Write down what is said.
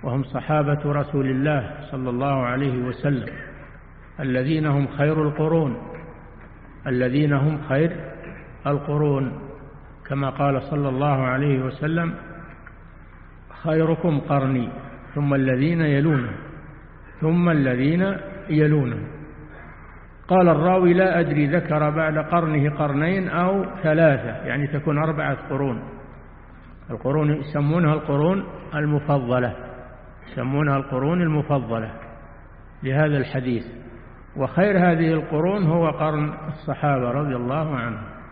وهم صحابة رسول الله صلى الله عليه وسلم، الذين هم خير القرون، الذين هم خير القرون، كما قال صلى الله عليه وسلم: خيركم قرني ثم الذين يلونه ثم الذين يلونه. قال الراوي: لا أدري ذكر بعد قرنه قرنين أو ثلاثة، يعني تكون 4 قرون. القرون يسمونها القرون المفضلة، يسمونها القرون المفضلة لهذا الحديث. وخير هذه القرون هو قرن الصحابة رضي الله عنهم.